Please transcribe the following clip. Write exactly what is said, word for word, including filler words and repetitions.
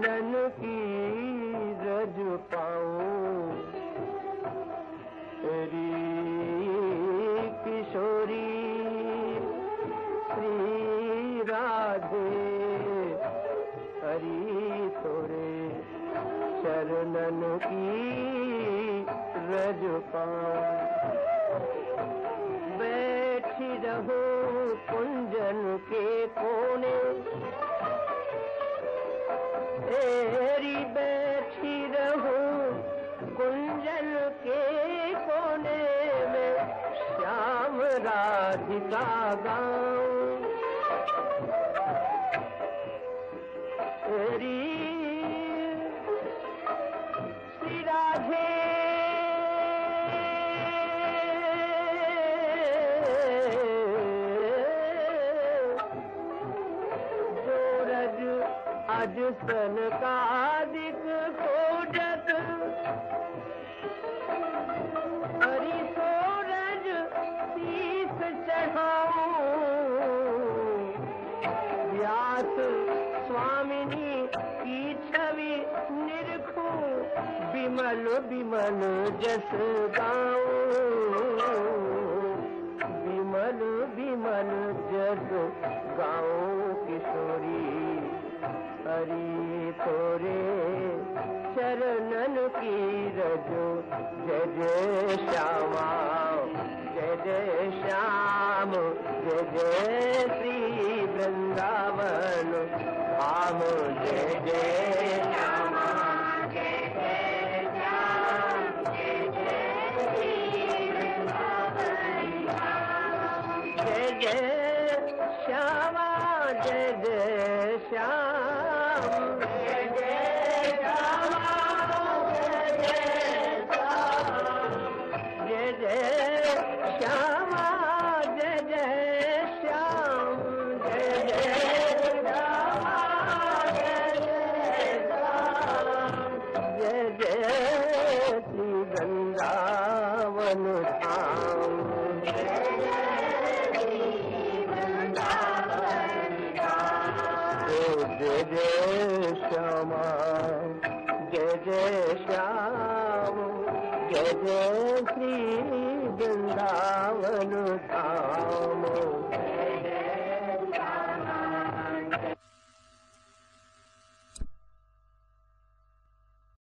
चरणन की रज पाऊं, तेरी किशोरी श्री राधे हरि तोरे चरणन की रज पाऊं। बैठी रहो कुंजन के कोने, तेरी बैठी रहो कुंजन के कोने में, श्याम राधिका गाऊं। तेरी श्री राधे अज सन का दिक खोजत, हरि सूरज शीस चढ़ाऊं। व्यास स्वामिनी की छवि निरखूं, बिमल बिमल जस गाऊं। बिमल बिमल जस गाऊं किशोरी हरि तोरे चरणन की रजो। जय जय श्यामा जय जय श्याम, जय जय श्री वृंदावन धाम। जय जय श्यामा जय जय श्याम, जय जय श्री वृंदावन धाम। जय जय श्यामा जय जय श्याम, जय जय श्यामा जय जय श्याम। जय जय श्यामा जय जय श्याम, जय जय श्यामा जय जय श्याम। जय जय श्री वृंदावन धाम। जय जय श्यामा जय जय श्याम, जय जय श्री वृंदावन धाम।